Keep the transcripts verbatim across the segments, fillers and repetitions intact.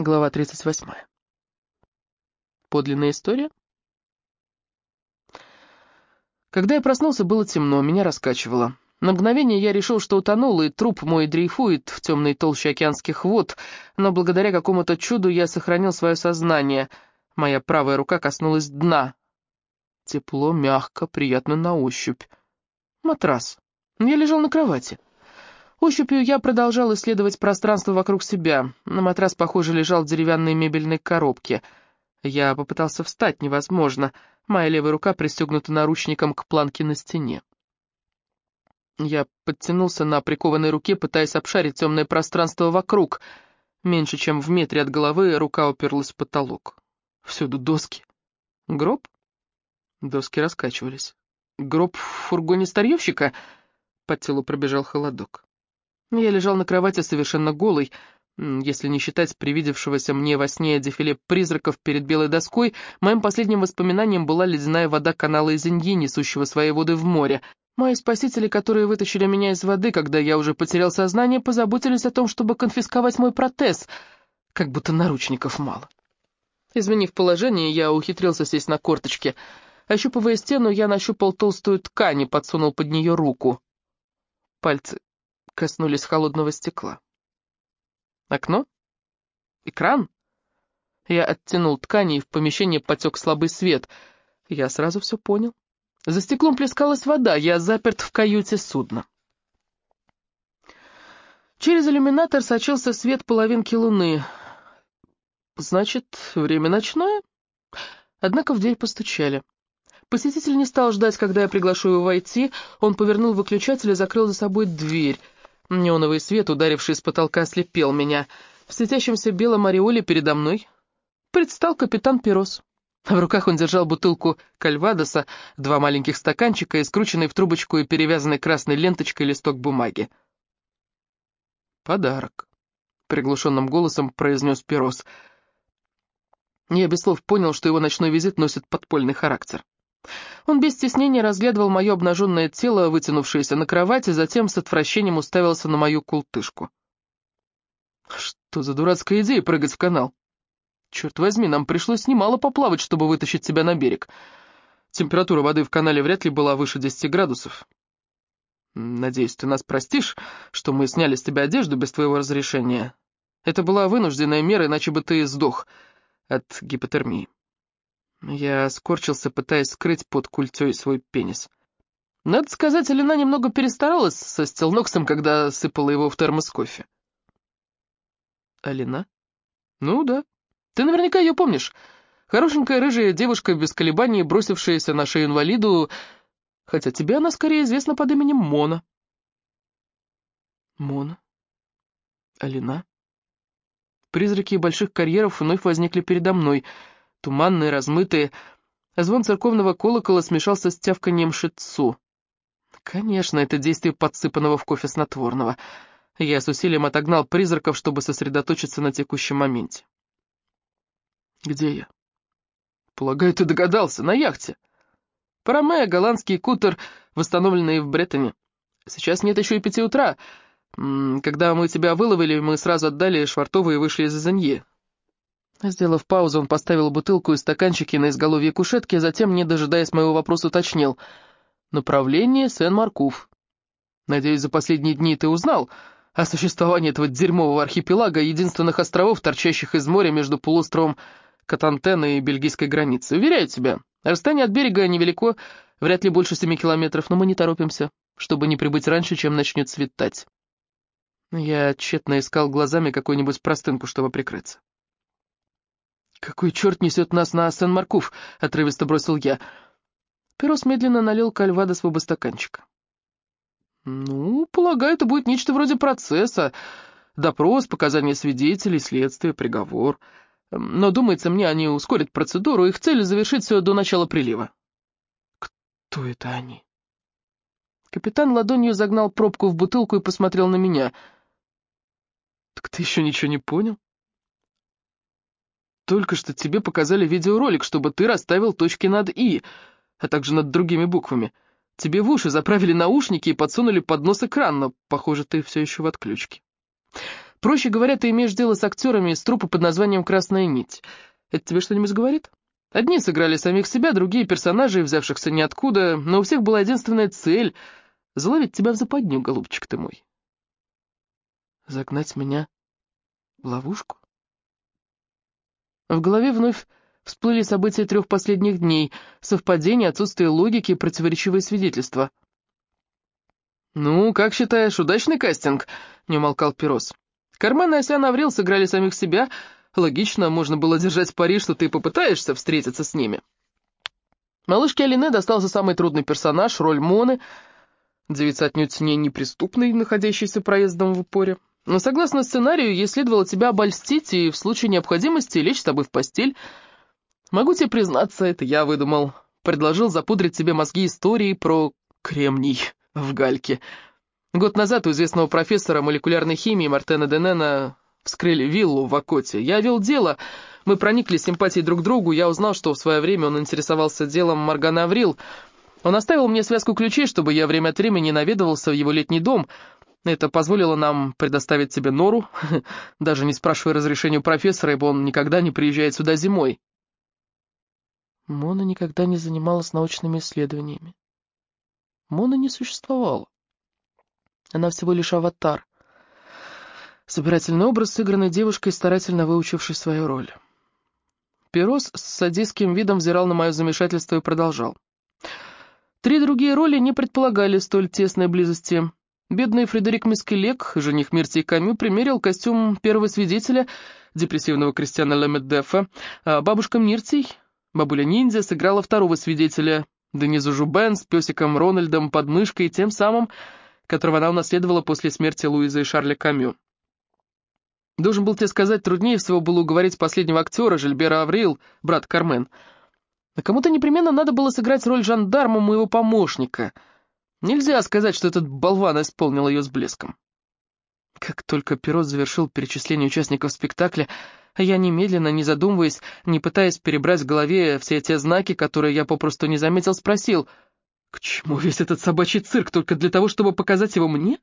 Глава тридцать восьмая. Подлинная история? Когда я проснулся, было темно, меня раскачивало. На мгновение я решил, что утонул, и труп мой дрейфует в темной толще океанских вод, но благодаря какому-то чуду я сохранил свое сознание. Моя правая рука коснулась дна. Тепло, мягко, приятно на ощупь. Матрас. Я лежал на кровати. Ощупью я продолжал исследовать пространство вокруг себя. На матрас, похоже, лежал в деревянной мебельной коробке. Я попытался встать, невозможно. Моя левая рука пристегнута наручником к планке на стене. Я подтянулся на прикованной руке, пытаясь обшарить темное пространство вокруг. Меньше чем в метре от головы рука уперлась в потолок. Всюду доски. Гроб? Доски раскачивались. Гроб в фургоне старьевщика? По телу пробежал холодок. Я лежал на кровати совершенно голый, если не считать привидевшегося мне во сне дефиле призраков перед белой доской. Моим последним воспоминанием была ледяная вода канала Изеньи, несущего свои воды в море. Мои спасители, которые вытащили меня из воды, когда я уже потерял сознание, позаботились о том, чтобы конфисковать мой протез, как будто наручников мало. Изменив положение, я ухитрился сесть на корточки. Ощупывая стену, я нащупал толстую ткань и подсунул под нее руку. Пальцы коснулись холодного стекла. Окно? Экран? Я оттянул ткани, и в помещение потек слабый свет. Я сразу все понял. За стеклом плескалась вода, я заперт в каюте судна. Через иллюминатор сочился свет половинки луны. Значит, время ночное? Однако в дверь постучали. Посетитель не стал ждать, когда я приглашу его войти. Он повернул выключатель и закрыл за собой дверь. Неоновый свет, ударивший с потолка, ослепил меня. В светящемся белом ореоле передо мной предстал капитан Перос. В руках он держал бутылку кальвадоса, два маленьких стаканчика и скрученный в трубочку и перевязанный красной ленточкой листок бумаги. «Подарок», — приглушенным голосом произнес Перос. Я без слов понял, что его ночной визит носит подпольный характер. Он без стеснения разглядывал мое обнаженное тело, вытянувшееся на кровати, затем с отвращением уставился на мою култышку. Что за дурацкая идея прыгать в канал? Черт возьми, нам пришлось немало поплавать, чтобы вытащить тебя на берег. Температура воды в канале вряд ли была выше десяти градусов. Надеюсь, ты нас простишь, что мы сняли с тебя одежду без твоего разрешения. Это была вынужденная мера, иначе бы ты сдох от гипотермии. Я скорчился, пытаясь скрыть под культей свой пенис. Надо сказать, Алина немного перестаралась со стелноксом, когда сыпала его в термос кофе. Алина? Ну да. Ты наверняка ее помнишь. Хорошенькая рыжая девушка, без колебаний бросившаяся на шею инвалиду, хотя тебе она скорее известна под именем Мона. Мона? Алина? Призраки больших карьеров вновь возникли передо мной, туманные, размытые, а звон церковного колокола смешался с тявканьем шицу. Конечно, это действие подсыпанного в кофе снотворного. Я с усилием отогнал призраков, чтобы сосредоточиться на текущем моменте. Где я? Полагаю, ты догадался, на яхте. Парамея, голландский кутер, восстановленный в Бреттоне. Сейчас нет еще и пяти утра. Когда мы тебя выловили, мы сразу отдали швартовы и вышли из Изеньи. Сделав паузу, он поставил бутылку и стаканчики на изголовье кушетки, а затем, не дожидаясь моего вопроса, уточнил. Направление Сен-Маркуф. Надеюсь, за последние дни ты узнал о существовании этого дерьмового архипелага, единственных островов, торчащих из моря между полуостровом Катантен и бельгийской границей. Уверяю тебя, расстояние от берега невелико, вряд ли больше семи километров, но мы не торопимся, чтобы не прибыть раньше, чем начнет светать. Я тщетно искал глазами какую-нибудь простынку, чтобы прикрыться. «Какой черт несет нас на Сен-Маркуф?» — отрывисто бросил я. Перос медленно налил кальвадос в оба стаканчика. «Ну, полагаю, это будет нечто вроде процесса. Допрос, показания свидетелей, следствие, приговор. Но, думается мне, они ускорят процедуру, их цель — завершить все до начала прилива». «Кто это они?» Капитан ладонью загнал пробку в бутылку и посмотрел на меня. «Так ты еще ничего не понял? Только что тебе показали видеоролик, чтобы ты расставил точки над «и», а также над другими буквами. Тебе в уши заправили наушники и подсунули под нос экран, но, похоже, ты все еще в отключке. Проще говоря, ты имеешь дело с актерами из труппы под названием «Красная нить». Это тебе что-нибудь говорит? Одни сыграли самих себя, другие — персонажей, взявшихся ниоткуда, но у всех была единственная цель — заловить тебя в западню, голубчик ты мой. Загнать меня в ловушку? В голове вновь всплыли события трех последних дней, совпадение, отсутствие логики, противоречивые свидетельства. «Ну, как считаешь, удачный кастинг?» — не умолкал Перос. «Кармен и Асян Аврил сыграли самих себя. Логично, можно было держать пари, что ты попытаешься встретиться с ними». Малышке Алине достался самый трудный персонаж — роль Моны, девица отнюдь не неприступной, находящейся проездом в упоре. Но согласно сценарию, ей следовало тебя обольстить и в случае необходимости лечь с тобой в постель. Могу тебе признаться, это я выдумал. Предложил запудрить тебе мозги историей про кремний в гальке. Год назад у известного профессора молекулярной химии Мартена Денена вскрыли виллу в Акоте. Я вел дело, мы проникли симпатией друг к другу, я узнал, что в свое время он интересовался делом Морганы Аврил. Он оставил мне связку ключей, чтобы я время от времени наведывался в его летний дом. Это позволило нам предоставить тебе нору, даже не спрашивая разрешения у профессора, ибо он никогда не приезжает сюда зимой. Мона никогда не занималась научными исследованиями. Мона не существовала. Она всего лишь аватар. Собирательный образ, сыгранный девушкой, старательно выучившей свою роль. Перос с садистским видом взирал на мое замешательство и продолжал. Три другие роли не предполагали столь тесной близости. Бедный Фредерик Мискелек, жених Миртии Камю, примерил костюм первого свидетеля, депрессивного крестьяна Лемедефа, а бабушка Миртий, бабуля-ниндзя, сыграла второго свидетеля, Денизу Жубен с песиком Рональдом под мышкой, тем самым, которого она унаследовала после смерти Луизы и Шарля Камю. Должен был тебе сказать, труднее всего было уговорить последнего актера, Жильбера Аврил, брат Кармен. А кому-то непременно надо было сыграть роль жандарма моего помощника. Нельзя сказать, что этот болван исполнил ее с блеском. Как только Перос завершил перечисление участников спектакля, я немедленно, не задумываясь, не пытаясь перебрать в голове все те знаки, которые я попросту не заметил, спросил, к чему весь этот собачий цирк, только для того, чтобы показать его мне?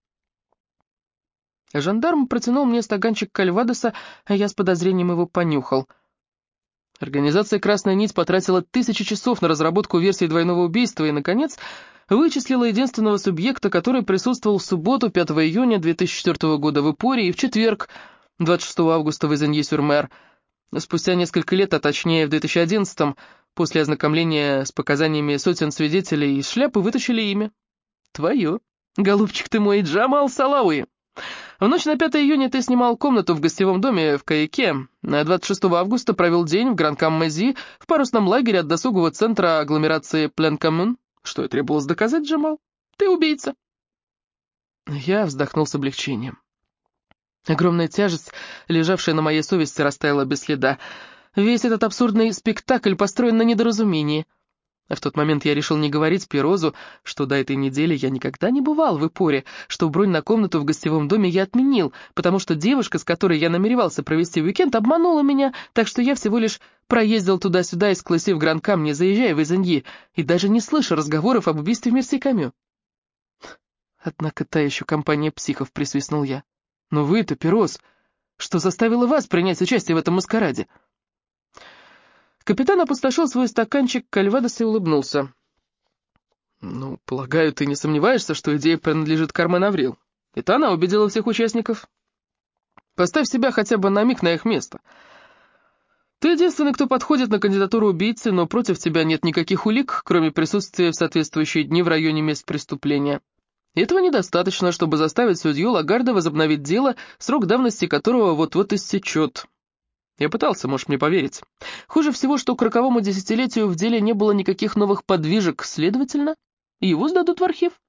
Жандарм протянул мне стаканчик кальвадоса, а я с подозрением его понюхал. Организация «Красная нить» потратила тысячи часов на разработку версии двойного убийства и, наконец, вычислила единственного субъекта, который присутствовал в субботу, пятого июня две тысячи четвёртого года в Ипоре, и в четверг, двадцать шестого августа в Изенье-сюр-Мер. Спустя несколько лет, а точнее в две тысячи одиннадцатом, после ознакомления с показаниями сотен свидетелей, из шляпы вытащили имя. Твое. Голубчик ты мой, Джамал Салауи. В ночь на пятое июня ты снимал комнату в гостевом доме в Каяке. двадцать шестого августа провел день в Гран-Кам-Мези в парусном лагере от досугового центра агломерации Плен-Коммун. Что и требовалось доказать, Джамал? Ты убийца. Я вздохнул с облегчением. Огромная тяжесть, лежавшая на моей совести, растаяла без следа. Весь этот абсурдный спектакль построен на недоразумении. А в тот момент я решил не говорить Перозу, что до этой недели я никогда не бывал в Ипоре, что бронь на комнату в гостевом доме я отменил, потому что девушка, с которой я намеревался провести уикенд, обманула меня, так что я всего лишь проездил туда-сюда из Класси в Гран-Кам, не заезжая в Изеньи, и даже не слыша разговоров об убийстве Миртии Камю. Однако та еще компания психов, присвистнул я. Но вы-то, Перос, что заставило вас принять участие в этом маскараде? Капитан опустошил свой стаканчик кальвадоса и улыбнулся. «Ну, полагаю, ты не сомневаешься, что идея принадлежит Кармен Аврил? Это она убедила всех участников. Поставь себя хотя бы на миг на их место. Ты единственный, кто подходит на кандидатуру убийцы, но против тебя нет никаких улик, кроме присутствия в соответствующие дни в районе мест преступления. И этого недостаточно, чтобы заставить судью Лагарда возобновить дело, срок давности которого вот-вот истечет». Я пытался, можешь мне поверить. Хуже всего, что к роковому десятилетию в деле не было никаких новых подвижек, следовательно, его сдадут в архив.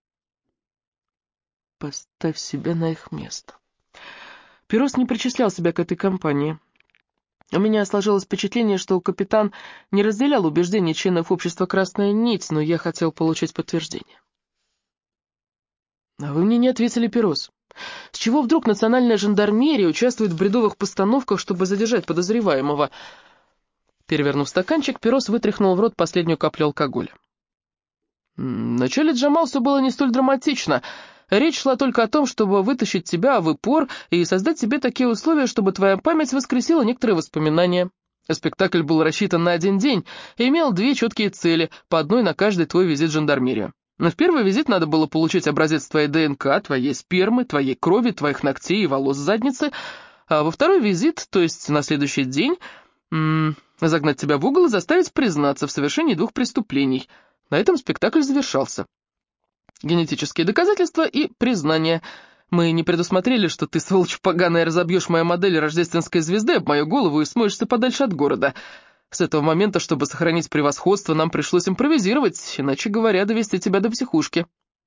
Поставь себя на их место. Перос не причислял себя к этой компании. У меня сложилось впечатление, что капитан не разделял убеждений членов общества «Красная нить», но я хотел получить подтверждение. А вы мне не ответили, Перос. С чего вдруг национальная жандармерия участвует в бредовых постановках, чтобы задержать подозреваемого? Перевернув стаканчик, Перос вытряхнул в рот последнюю каплю алкоголя. Вначале, Джамал, все было не столь драматично. Речь шла только о том, чтобы вытащить тебя в упор и создать себе такие условия, чтобы твоя память воскресила некоторые воспоминания. Спектакль был рассчитан на один день и имел две четкие цели, по одной на каждый твой визит в жандармерию. Но в первый визит надо было получить образец твоей ДНК, твоей спермы, твоей крови, твоих ногтей и волос с задницы, а во второй визит, то есть на следующий день, м- загнать тебя в угол и заставить признаться в совершении двух преступлений. На этом спектакль завершался. Генетические доказательства и признание. Мы не предусмотрели, что ты, сволочь поганая, разобьешь мою модель рождественской звезды об мою голову и смоешься подальше от города. С этого момента, чтобы сохранить превосходство, нам пришлось импровизировать, иначе говоря, довести тебя до психушки.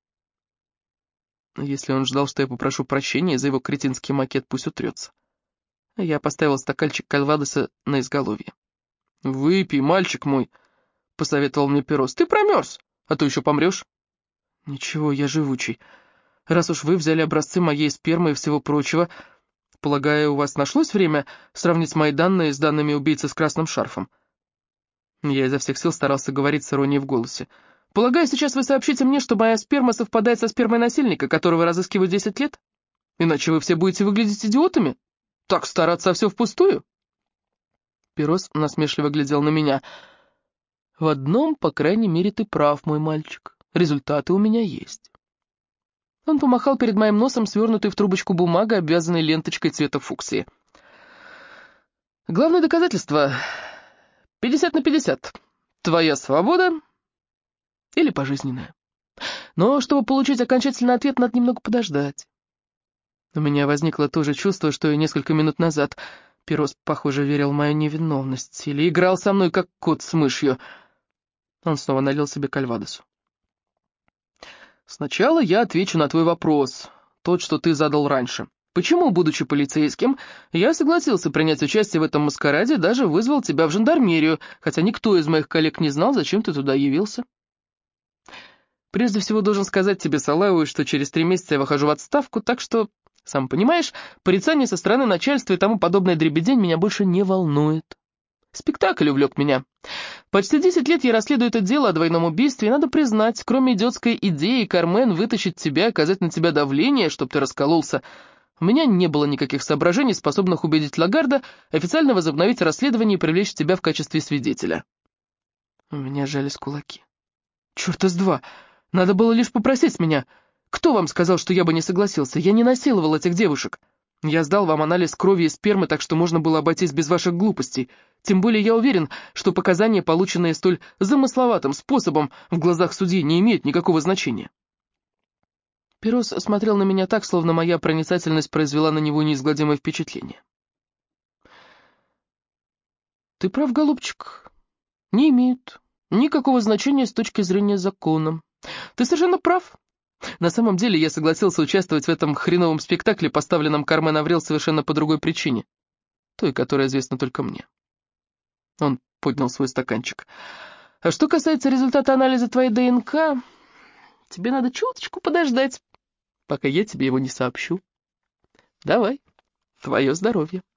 Если он ждал, что я попрошу прощения за его кретинский макет, пусть утрется. Я поставил стаканчик кальвадоса на изголовье. «Выпей, мальчик мой», — посоветовал мне Перос. «Ты промерз, а то еще помрешь». «Ничего, я живучий. Раз уж вы взяли образцы моей спермы и всего прочего, полагаю, у вас нашлось время сравнить мои данные с данными убийцы с красным шарфом?» Я изо всех сил старался говорить с иронией в голосе. «Полагаю, сейчас вы сообщите мне, что моя сперма совпадает со спермой насильника, которого разыскивают десять лет? Иначе вы все будете выглядеть идиотами? Так стараться, а все впустую?» Перос насмешливо глядел на меня. «В одном, по крайней мере, ты прав, мой мальчик. Результаты у меня есть». Он помахал перед моим носом свернутой в трубочку бумагой, обвязанной ленточкой цвета фуксии. «Главное доказательство — пятьдесят на пятьдесят. Твоя свобода или пожизненная. Но чтобы получить окончательный ответ, надо немного подождать». У меня возникло то же чувство, что и несколько минут назад. Перос, похоже, верил в мою невиновность или играл со мной, как кот с мышью. Он снова налил себе кальвадосу. «Сначала я отвечу на твой вопрос, тот, что ты задал раньше. Почему, будучи полицейским, я согласился принять участие в этом маскараде и даже вызвал тебя в жандармерию, хотя никто из моих коллег не знал, зачем ты туда явился? Прежде всего должен сказать тебе, Салауи, что через три месяца я выхожу в отставку, так что, сам понимаешь, порицание со стороны начальства и тому подобное дребедень меня больше не волнует. Спектакль увлек меня. Почти десять лет я расследую это дело о двойном убийстве, и надо признать, кроме идиотской идеи, Кармен, вытащить тебя, оказать на тебя давление, чтобы ты раскололся, у меня не было никаких соображений, способных убедить Лагарда официально возобновить расследование и привлечь тебя в качестве свидетеля. У меня сжались кулаки. Черт из два! Надо было лишь попросить меня. Кто вам сказал, что я бы не согласился? Я не насиловал этих девушек. Я сдал вам анализ крови и спермы, так что можно было обойтись без ваших глупостей. Тем более я уверен, что показания, полученные столь замысловатым способом, в глазах судьи не имеют никакого значения. Перос смотрел на меня так, словно моя проницательность произвела на него неизгладимое впечатление. Ты прав, голубчик. Не имеют никакого значения с точки зрения закона. Ты совершенно прав. На самом деле я согласился участвовать в этом хреновом спектакле, поставленном Кармен Аврил совершенно по другой причине. Той, которая известна только мне. Он поднял свой стаканчик. А что касается результата анализа твоей ДНК, тебе надо чуточку подождать, пока я тебе его не сообщу. Давай, твое здоровье.